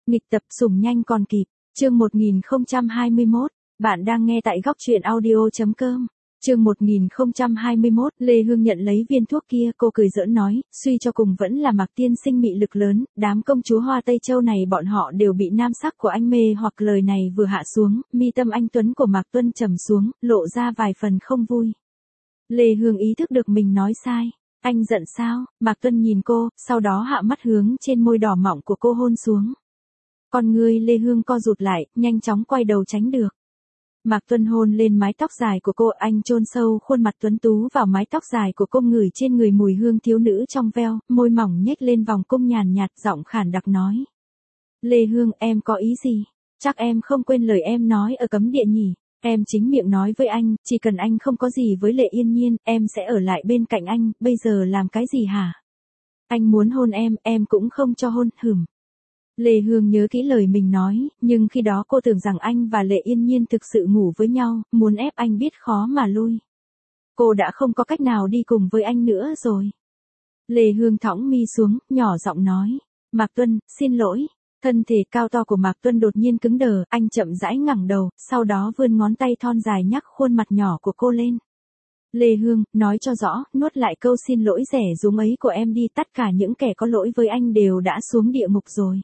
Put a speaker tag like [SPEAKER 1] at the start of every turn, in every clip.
[SPEAKER 1] Nghịch tập sủng nhanh còn kịp. Chương 1021. Bạn đang nghe tại góc truyện audio.com. Chương 1021. Lê Hương nhận lấy viên thuốc kia, cô cười giỡn nói, suy cho cùng vẫn là Mạc tiên sinh mị lực lớn, đám công chúa Hoa Tây Châu này bọn họ đều bị nam sắc của anh mê hoặc. Lời này vừa hạ xuống, mi tâm anh tuấn của Mạc Tuân trầm xuống, lộ ra vài phần không vui. Lê Hương ý thức được mình nói sai. Anh giận sao? Mạc Tuân nhìn cô, sau đó hạ mắt hướng trên môi đỏ mọng của cô hôn xuống. Con ngươi Lê Hương co rụt lại, nhanh chóng quay đầu tránh được. Mạc Tuân hôn lên mái tóc dài của cô, anh chôn sâu khuôn mặt tuấn tú vào mái tóc dài của cô, ngửi trên người mùi hương thiếu nữ trong veo, môi mỏng nhếch lên vòng cung nhàn nhạt, giọng khản đặc nói. Lê Hương, em có ý gì? Chắc em không quên lời em nói ở cấm địa nhỉ? Em chính miệng nói với anh, chỉ cần anh không có gì với Lệ Yên Nhiên, em sẽ ở lại bên cạnh anh, bây giờ làm cái gì hả? Anh muốn hôn em cũng không cho hôn, hửm. Lê Hương nhớ kỹ lời mình nói, nhưng khi đó cô tưởng rằng anh và Lệ Yên Nhiên thực sự ngủ với nhau, muốn ép anh biết khó mà lui. Cô đã không có cách nào đi cùng với anh nữa rồi. Lê Hương thõng mi xuống, nhỏ giọng nói. Mạc Tuân, xin lỗi. Thân thể cao to của Mạc Tuân đột nhiên cứng đờ, anh chậm rãi ngẩng đầu, sau đó vươn ngón tay thon dài nhắc khuôn mặt nhỏ của cô lên. Lê Hương, nói cho rõ, nuốt lại câu xin lỗi rẻ rúng ấy của em đi, tất cả những kẻ có lỗi với anh đều đã xuống địa ngục rồi.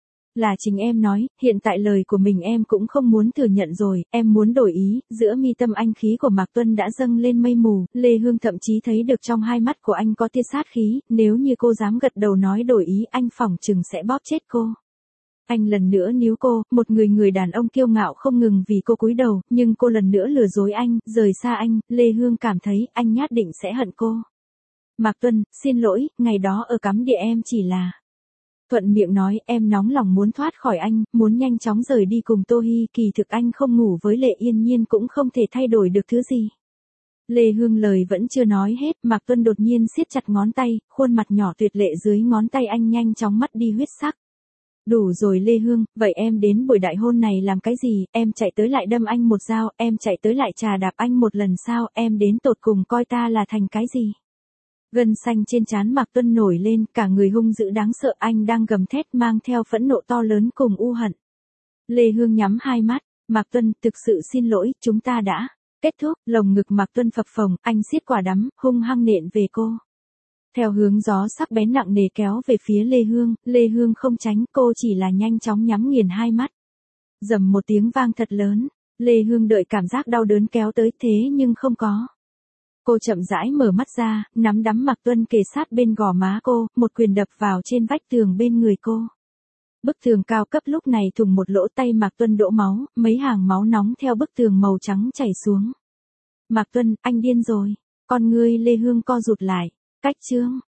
[SPEAKER 1] Là chính em nói, hiện tại lời của mình em cũng không muốn thừa nhận rồi, em muốn đổi ý. Giữa mi tâm anh khí của Mạc Tuân đã dâng lên mây mù, Lê Hương thậm chí thấy được trong hai mắt của anh có tia sát khí, nếu như cô dám gật đầu nói đổi ý, anh phỏng chừng sẽ bóp chết cô. Anh lần nữa níu cô, một người đàn ông kiêu ngạo không ngừng vì cô cúi đầu, nhưng cô lần nữa lừa dối anh, rời xa anh. Lê Hương cảm thấy anh nhất định sẽ hận cô. Mạc Tuân, xin lỗi, ngày đó ở cắm địa em chỉ là thuận miệng nói, em nóng lòng muốn thoát khỏi anh, muốn nhanh chóng rời đi cùng Tô Hi, kỳ thực anh không ngủ với Lệ Yên Nhiên cũng không thể thay đổi được thứ gì. Lê Hương lời vẫn chưa nói hết, Mạc Tuân đột nhiên siết chặt ngón tay, khuôn mặt nhỏ tuyệt lệ dưới ngón tay anh nhanh chóng mất đi huyết sắc. Đủ rồi Lê Hương, vậy em đến buổi đại hôn này làm cái gì? Em chạy tới lại đâm anh một dao, em chạy tới lại trà đạp anh một lần sao? Em đến tột cùng coi ta là thành cái gì? Gân xanh trên trán Mạc Tuân nổi lên, cả người hung dữ đáng sợ, anh đang gầm thét mang theo phẫn nộ to lớn cùng u hận. Lê Hương nhắm hai mắt, Mạc Tuân, thực sự xin lỗi, chúng ta đã kết thúc. Lồng ngực Mạc Tuân phập phồng, anh siết quả đấm, hung hăng nện về cô. Theo hướng gió sắc bén nặng nề kéo về phía Lê Hương không tránh, cô chỉ là nhanh chóng nhắm nghiền hai mắt. Rầm một tiếng vang thật lớn, Lê Hương đợi cảm giác đau đớn kéo tới thế nhưng không có. Cô chậm rãi mở mắt ra, nắm đấm Mạc Tuân kề sát bên gò má cô, một quyền đập vào trên vách tường bên người cô. Bức tường cao cấp lúc này thủng một lỗ, tay Mạc Tuân đổ máu, mấy hàng máu nóng theo bức tường màu trắng chảy xuống. Mạc Tuân, anh điên rồi. Con ngươi Lê Hương co rụt lại. Cách chương